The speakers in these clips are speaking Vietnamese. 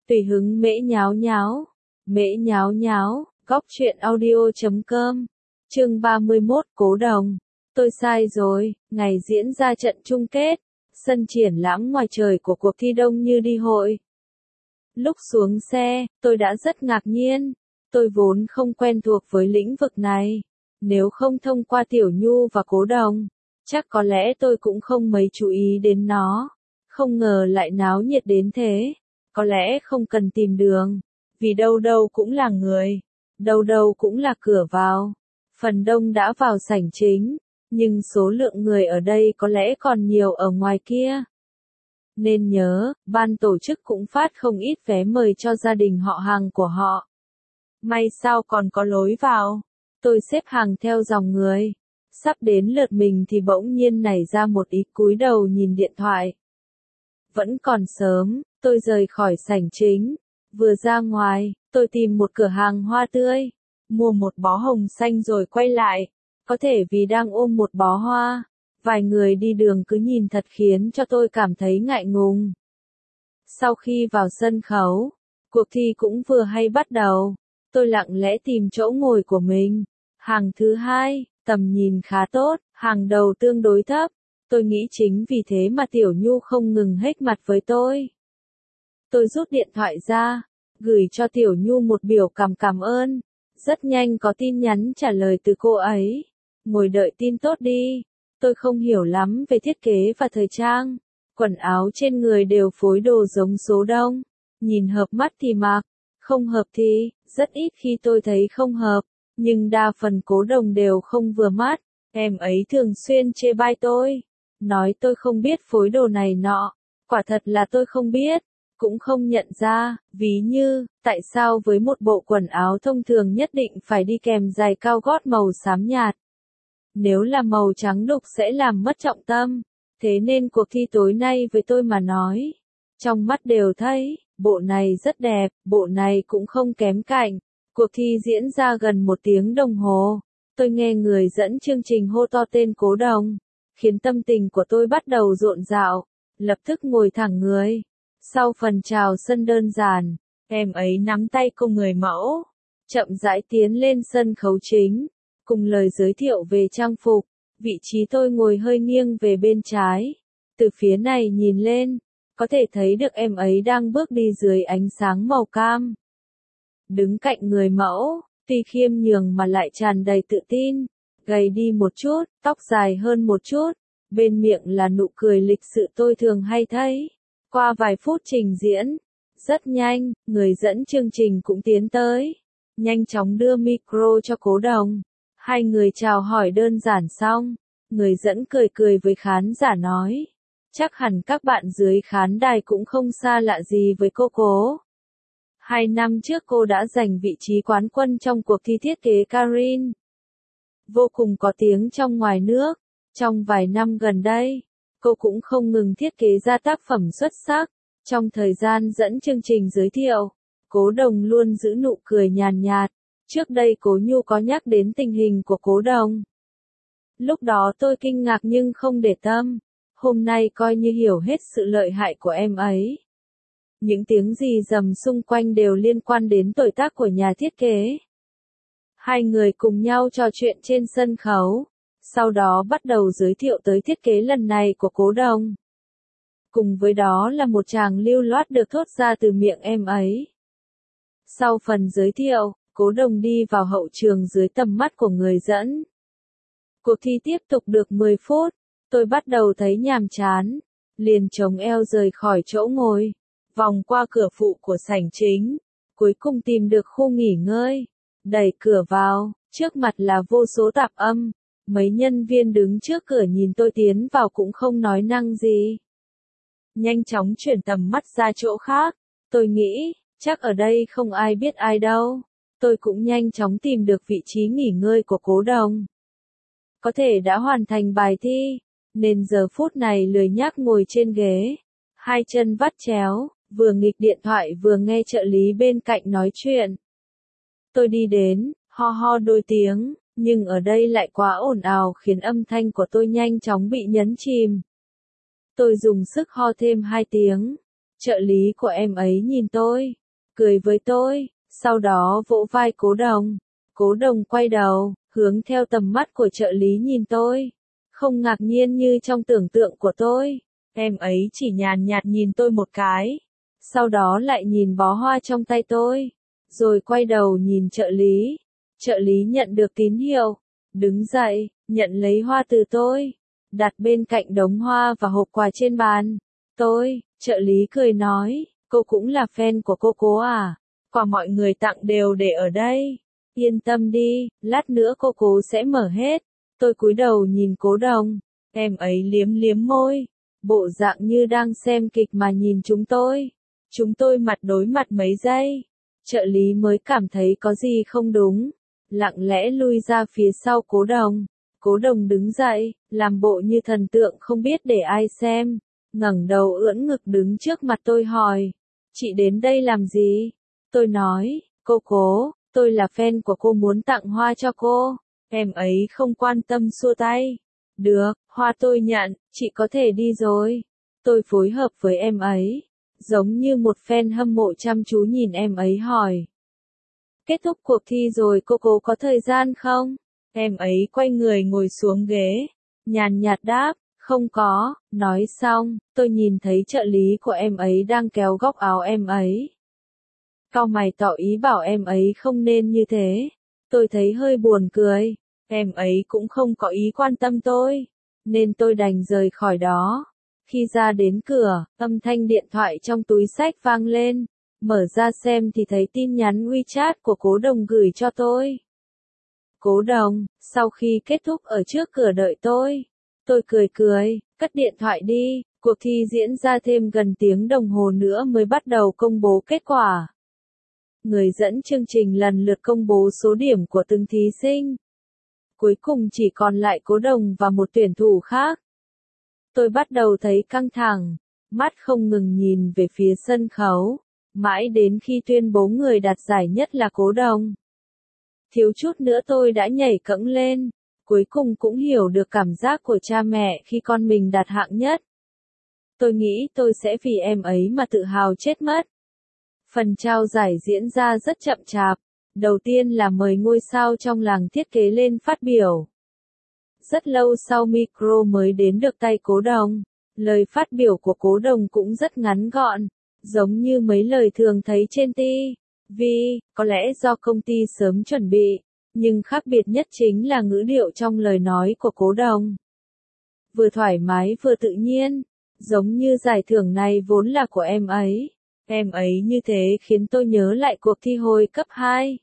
Tùy hứng mễ nháo nháo, góc truyện audio.com, chương 31 Cố Đồng. Tôi sai rồi, ngày diễn ra trận chung kết, sân triển lãm ngoài trời của cuộc thi đông như đi hội. Lúc xuống xe, tôi đã rất ngạc nhiên, tôi vốn không quen thuộc với lĩnh vực này. Nếu không thông qua Tiểu Nhu và Cố Đồng, chắc có lẽ tôi cũng không mấy chú ý đến nó. Không ngờ lại náo nhiệt đến thế. Có lẽ không cần tìm đường, vì đâu đâu cũng là người, đâu đâu cũng là cửa vào. Phần đông đã vào sảnh chính, nhưng số lượng người ở đây có lẽ còn nhiều ở ngoài kia. Nên nhớ, ban tổ chức cũng phát không ít vé mời cho gia đình họ hàng của họ. May sao còn có lối vào. Tôi xếp hàng theo dòng người. Sắp đến lượt mình thì bỗng nhiên nảy ra một ý cúi đầu nhìn điện thoại. Vẫn còn sớm, tôi rời khỏi sảnh chính. Vừa ra ngoài, tôi tìm một cửa hàng hoa tươi, mua một bó hồng xanh rồi quay lại. Có thể vì đang ôm một bó hoa, vài người đi đường cứ nhìn thật khiến cho tôi cảm thấy ngại ngùng. Sau khi vào sân khấu, cuộc thi cũng vừa hay bắt đầu. Tôi lặng lẽ tìm chỗ ngồi của mình. Hàng thứ hai, tầm nhìn khá tốt, hàng đầu tương đối thấp. Tôi nghĩ chính vì thế mà Tiểu Nhu không ngừng hếch mặt với tôi. Tôi rút điện thoại ra, gửi cho Tiểu Nhu một biểu cảm ơn. Rất nhanh có tin nhắn trả lời từ cô ấy. Ngồi đợi tin tốt đi. Tôi không hiểu lắm về thiết kế và thời trang. Quần áo trên người đều phối đồ giống số đông. Nhìn hợp mắt thì mặc, không hợp thì, rất ít khi tôi thấy không hợp. Nhưng đa phần Cố Đồng đều không vừa mắt. Em ấy thường xuyên chê bai tôi. Nói tôi không biết phối đồ này nọ. Quả thật là tôi không biết. Cũng không nhận ra, ví như, tại sao với một bộ quần áo thông thường nhất định phải đi kèm giày cao gót màu xám nhạt. Nếu là màu trắng đục sẽ làm mất trọng tâm. Thế nên cuộc thi tối nay với tôi mà nói. Trong mắt đều thấy, bộ này rất đẹp, bộ này cũng không kém cạnh. Cuộc thi diễn ra gần 1 tiếng đồng hồ. Tôi nghe người dẫn chương trình hô to tên Cố Đồng, khiến tâm tình của tôi bắt đầu rộn rạo. Lập tức ngồi thẳng người. Sau phần chào sân đơn giản, em ấy nắm tay cô người mẫu, chậm rãi tiến lên sân khấu chính, cùng lời giới thiệu về trang phục. Vị trí tôi ngồi hơi nghiêng về bên trái. Từ phía này nhìn lên, có thể thấy được em ấy đang bước đi dưới ánh sáng màu cam. Đứng cạnh người mẫu, tuy khiêm nhường mà lại tràn đầy tự tin, gầy đi một chút, tóc dài hơn một chút, bên miệng là nụ cười lịch sự tôi thường hay thấy. Qua vài phút trình diễn, rất nhanh, người dẫn chương trình cũng tiến tới, nhanh chóng đưa micro cho Cố Đồng. Hai người chào hỏi đơn giản xong, người dẫn cười cười với khán giả nói, chắc hẳn các bạn dưới khán đài cũng không xa lạ gì với cô Cố. 2 năm trước cô đã giành vị trí quán quân trong cuộc thi thiết kế Karin. Vô cùng có tiếng trong ngoài nước. Trong vài năm gần đây, cô cũng không ngừng thiết kế ra tác phẩm xuất sắc. Trong thời gian dẫn chương trình giới thiệu, Cố Đồng luôn giữ nụ cười nhàn nhạt. Trước đây Cố Nhu có nhắc đến tình hình của Cố Đồng. Lúc đó tôi kinh ngạc nhưng không để tâm. Hôm nay coi như hiểu hết sự lợi hại của em ấy. Những tiếng rì rầm xung quanh đều liên quan đến tuổi tác của nhà thiết kế. Hai người cùng nhau trò chuyện trên sân khấu. Sau đó bắt đầu giới thiệu tới thiết kế lần này của Cố Đồng. Cùng với đó là một tràng lưu loát được thốt ra từ miệng em ấy. Sau phần giới thiệu, Cố Đồng đi vào hậu trường dưới tầm mắt của người dẫn. Cuộc thi tiếp tục được 10 phút. Tôi bắt đầu thấy nhàm chán. Liền chống eo rời khỏi chỗ ngồi. Vòng qua cửa phụ của sảnh chính. Cuối cùng tìm được khu nghỉ ngơi. Đẩy cửa vào, trước mặt là vô số tạp âm. Mấy nhân viên đứng trước cửa nhìn tôi tiến vào cũng không nói năng gì. Nhanh chóng chuyển tầm mắt ra chỗ khác. Tôi nghĩ, chắc ở đây không ai biết ai đâu. Tôi cũng nhanh chóng tìm được vị trí nghỉ ngơi của Cố Đồng. Có thể đã hoàn thành bài thi, nên giờ phút này lười nhác ngồi trên ghế. Hai chân vắt chéo, vừa nghịch điện thoại vừa nghe trợ lý bên cạnh nói chuyện. Tôi đi đến, ho ho đôi tiếng. Nhưng ở đây lại quá ồn ào khiến âm thanh của tôi nhanh chóng bị nhấn chìm. Tôi dùng sức ho thêm 2 tiếng. Trợ lý của em ấy nhìn tôi, cười với tôi, sau đó vỗ vai Cố Đồng. Cố Đồng quay đầu, hướng theo tầm mắt của trợ lý nhìn tôi. Không ngạc nhiên như trong tưởng tượng của tôi. Em ấy chỉ nhàn nhạt nhìn tôi một cái. Sau đó lại nhìn bó hoa trong tay tôi. Rồi quay đầu nhìn trợ lý. Trợ lý nhận được tín hiệu. Đứng dậy, nhận lấy hoa từ tôi. Đặt bên cạnh đống hoa và hộp quà trên bàn. Trợ lý cười nói, cô cũng là fan của cô Cố à? Quà mọi người tặng đều để ở đây. Yên tâm đi, lát nữa cô Cố sẽ mở hết. Tôi cúi đầu nhìn Cố Đồng. Em ấy liếm liếm môi. Bộ dạng như đang xem kịch mà nhìn chúng tôi. Chúng tôi mặt đối mặt mấy giây. Trợ lý mới cảm thấy có gì không đúng. Lặng lẽ lui ra phía sau Cố Đồng. Cố Đồng đứng dậy, làm bộ như thần tượng không biết để ai xem. Ngẩng đầu ưỡn ngực đứng trước mặt tôi hỏi. Chị đến đây làm gì? Tôi nói, cô Cố, tôi là fan của cô muốn tặng hoa cho cô. Em ấy không quan tâm xua tay. Được, hoa tôi nhận, chị có thể đi rồi. Tôi phối hợp với em ấy. Giống như một fan hâm mộ chăm chú nhìn em ấy hỏi. Kết thúc cuộc thi rồi cô Cố có thời gian không? Em ấy quay người ngồi xuống ghế. Nhàn nhạt đáp, không có. Nói xong, tôi nhìn thấy trợ lý của em ấy đang kéo góc áo em ấy. Cau mày tỏ ý bảo em ấy không nên như thế. Tôi thấy hơi buồn cười. Em ấy cũng không có ý quan tâm tôi. Nên tôi đành rời khỏi đó. Khi ra đến cửa, âm thanh điện thoại trong túi xách vang lên. Mở ra xem thì thấy tin nhắn WeChat của Cố Đồng gửi cho tôi. Cố Đồng, sau khi kết thúc ở trước cửa đợi tôi. Tôi cười, cất điện thoại đi. Cuộc thi diễn ra thêm gần tiếng đồng hồ nữa mới bắt đầu công bố kết quả. Người dẫn chương trình lần lượt công bố số điểm của từng thí sinh. Cuối cùng chỉ còn lại Cố Đồng và một tuyển thủ khác. Tôi bắt đầu thấy căng thẳng, mắt không ngừng nhìn về phía sân khấu, mãi đến khi tuyên bố người đạt giải nhất là Cố Đồng. Thiếu chút nữa tôi đã nhảy cẫng lên, cuối cùng cũng hiểu được cảm giác của cha mẹ khi con mình đạt hạng nhất. Tôi nghĩ tôi sẽ vì em ấy mà tự hào chết mất. Phần trao giải diễn ra rất chậm chạp. Đầu tiên là mời ngôi sao trong làng thiết kế lên phát biểu. Rất lâu sau micro mới đến được tay Cố Đồng. Lời phát biểu của Cố Đồng cũng rất ngắn gọn, giống như mấy lời thường thấy trên TV. Có lẽ do công ty sớm chuẩn bị, nhưng khác biệt nhất chính là ngữ điệu trong lời nói của Cố Đồng. Vừa thoải mái vừa tự nhiên, giống như giải thưởng này vốn là của em ấy. Em ấy như thế khiến tôi nhớ lại cuộc thi hồi cấp 2.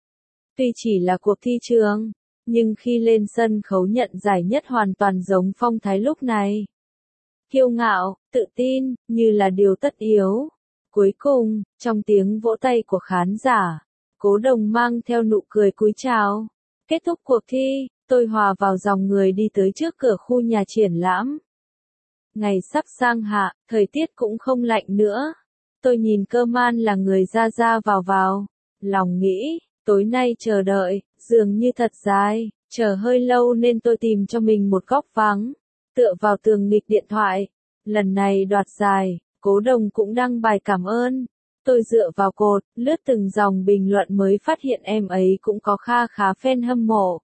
Tuy chỉ là cuộc thi trường, nhưng khi lên sân khấu nhận giải nhất hoàn toàn giống phong thái lúc này. Kiêu ngạo, tự tin, như là điều tất yếu. Cuối cùng, trong tiếng vỗ tay của khán giả, Cố Đồng mang theo nụ cười cúi chào. Kết thúc cuộc thi, tôi hòa vào dòng người đi tới trước cửa khu nhà triển lãm. Ngày sắp sang hạ, thời tiết cũng không lạnh nữa. Tôi nhìn Cơ Man là người ra ra vào. Lòng nghĩ, tối nay chờ đợi, dường như thật dài, chờ hơi lâu nên tôi tìm cho mình một góc vắng, tựa vào tường nghịch điện thoại. Lần này đoạt giải, Cố Đồng cũng đăng bài cảm ơn. Tôi dựa vào cột, lướt từng dòng bình luận mới phát hiện em ấy cũng có kha khá fan hâm mộ.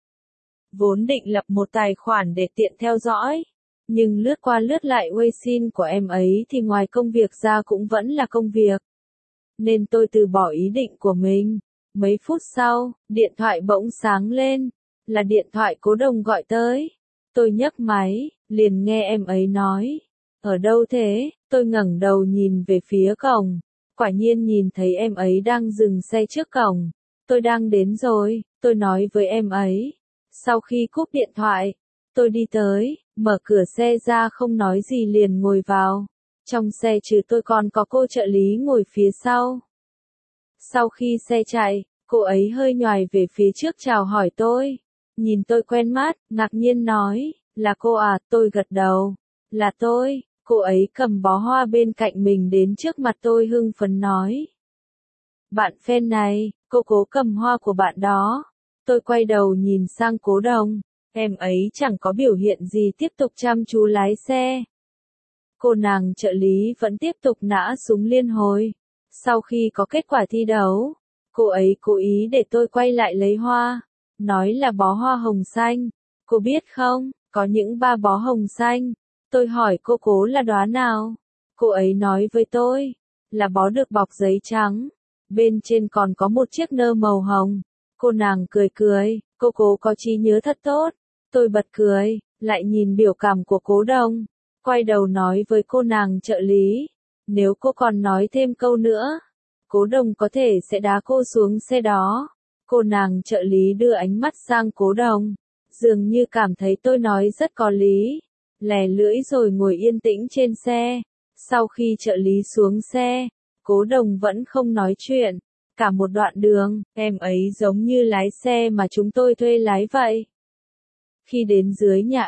Vốn định lập một tài khoản để tiện theo dõi, nhưng lướt qua lướt lại Weixin của em ấy thì ngoài công việc ra cũng vẫn là công việc. Nên tôi từ bỏ ý định của mình. Mấy phút sau, điện thoại bỗng sáng lên, là điện thoại Cố Đồng gọi tới. Tôi nhấc máy, liền nghe em ấy nói, ở đâu thế? Tôi ngẩng đầu nhìn về phía cổng, quả nhiên nhìn thấy em ấy đang dừng xe trước cổng. Tôi đang đến rồi, tôi nói với em ấy. Sau khi cúp điện thoại, tôi đi tới, mở cửa xe ra không nói gì liền ngồi vào. Trong xe trừ tôi còn có cô trợ lý ngồi phía sau. Sau khi xe chạy, cô ấy hơi nhoài về phía trước chào hỏi tôi. Nhìn tôi quen mắt, ngạc nhiên nói, là cô à? Tôi gật đầu. Là tôi. Cô ấy cầm bó hoa bên cạnh mình đến trước mặt tôi hưng phấn nói. Bạn fan này, cô Cố cầm hoa của bạn đó. Tôi quay đầu nhìn sang Cố Đồng. Em ấy chẳng có biểu hiện gì tiếp tục chăm chú lái xe. Cô nàng trợ lý vẫn tiếp tục nã súng liên hồi. Sau khi có kết quả thi đấu, cô ấy cố ý để tôi quay lại lấy hoa, nói là bó hoa hồng xanh. Cô biết không, có những 3 bó hồng xanh. Tôi hỏi cô cố là đóa nào. Cô ấy nói với tôi, là bó được bọc giấy trắng. Bên trên còn có một chiếc nơ màu hồng. Cô nàng cười cười, cô cố có trí nhớ thật tốt. Tôi bật cười, lại nhìn biểu cảm của Cố Đồng. Quay đầu nói với cô nàng trợ lý, nếu cô còn nói thêm câu nữa, Cố Đồng có thể sẽ đá cô xuống xe đó. Cô nàng trợ lý đưa ánh mắt sang Cố Đồng, dường như cảm thấy tôi nói rất có lý. Lè lưỡi rồi ngồi yên tĩnh trên xe. Sau khi trợ lý xuống xe, Cố Đồng vẫn không nói chuyện. Cả một đoạn đường, em ấy giống như lái xe mà chúng tôi thuê lái vậy. Khi đến dưới nhà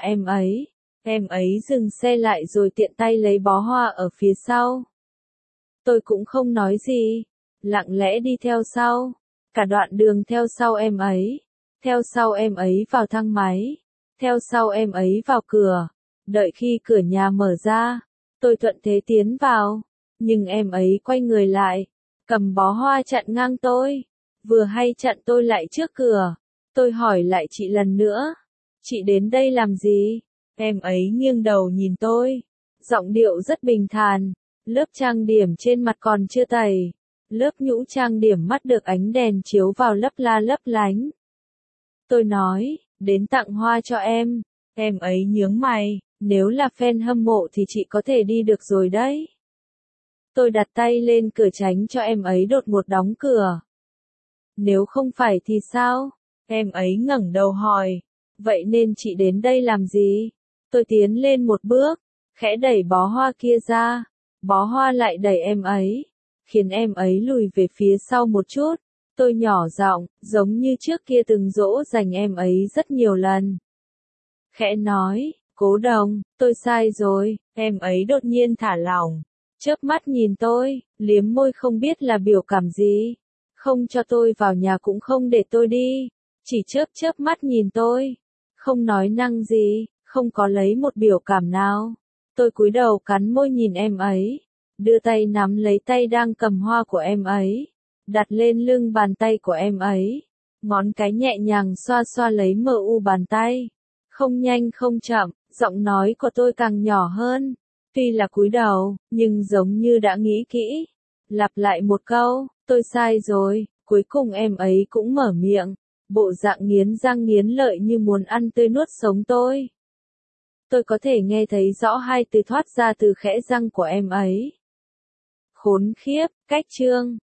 em ấy dừng xe lại rồi tiện tay lấy bó hoa ở phía sau. Tôi cũng không nói gì, lặng lẽ đi theo sau. Cả đoạn đường theo sau em ấy. Theo sau em ấy vào thang máy. Theo sau em ấy vào cửa. Đợi khi cửa nhà mở ra, tôi thuận thế tiến vào. Nhưng em ấy quay người lại, cầm bó hoa chặn ngang tôi. Vừa hay chặn tôi lại trước cửa. Tôi hỏi lại chị lần nữa. Chị đến đây làm gì? Em ấy nghiêng đầu nhìn tôi. Giọng điệu rất bình thản. Lớp trang điểm trên mặt còn chưa tẩy. Lớp nhũ trang điểm mắt được ánh đèn chiếu vào lấp la lấp lánh. Tôi nói, đến tặng hoa cho em. Em ấy nhướng mày, nếu là fan hâm mộ thì chị có thể đi được rồi đấy. Tôi đặt tay lên cửa tránh cho em ấy đột ngột đóng cửa. Nếu không phải thì sao? Em ấy ngẩng đầu hỏi. Vậy nên chị đến đây làm gì? Tôi tiến lên một bước, khẽ đẩy bó hoa kia ra. Bó hoa lại đẩy em ấy, khiến em ấy lùi về phía sau một chút. Tôi nhỏ giọng, giống như trước kia từng dỗ dành em ấy rất nhiều lần. Khẽ nói, Cố Đồng, tôi sai rồi. Em ấy đột nhiên thả lỏng, chớp mắt nhìn tôi, liếm môi không biết là biểu cảm gì. Không cho tôi vào nhà cũng không để tôi đi, chỉ chớp mắt nhìn tôi. Không nói năng gì, không có lấy một biểu cảm nào. Tôi cúi đầu cắn môi nhìn em ấy, đưa tay nắm lấy tay đang cầm hoa của em ấy, đặt lên lưng bàn tay của em ấy, ngón cái nhẹ nhàng xoa xoa lấy mờ u bàn tay. Không nhanh không chậm, giọng nói của tôi càng nhỏ hơn. Tuy là cúi đầu, nhưng giống như đã nghĩ kỹ. Lặp lại một câu, tôi sai rồi, cuối cùng em ấy cũng mở miệng. Bộ dạng nghiến răng nghiến lợi như muốn ăn tươi nuốt sống tôi. Tôi có thể nghe thấy rõ 2 từ thoát ra từ khẽ răng của em ấy. Khốn khiếp, cách chương.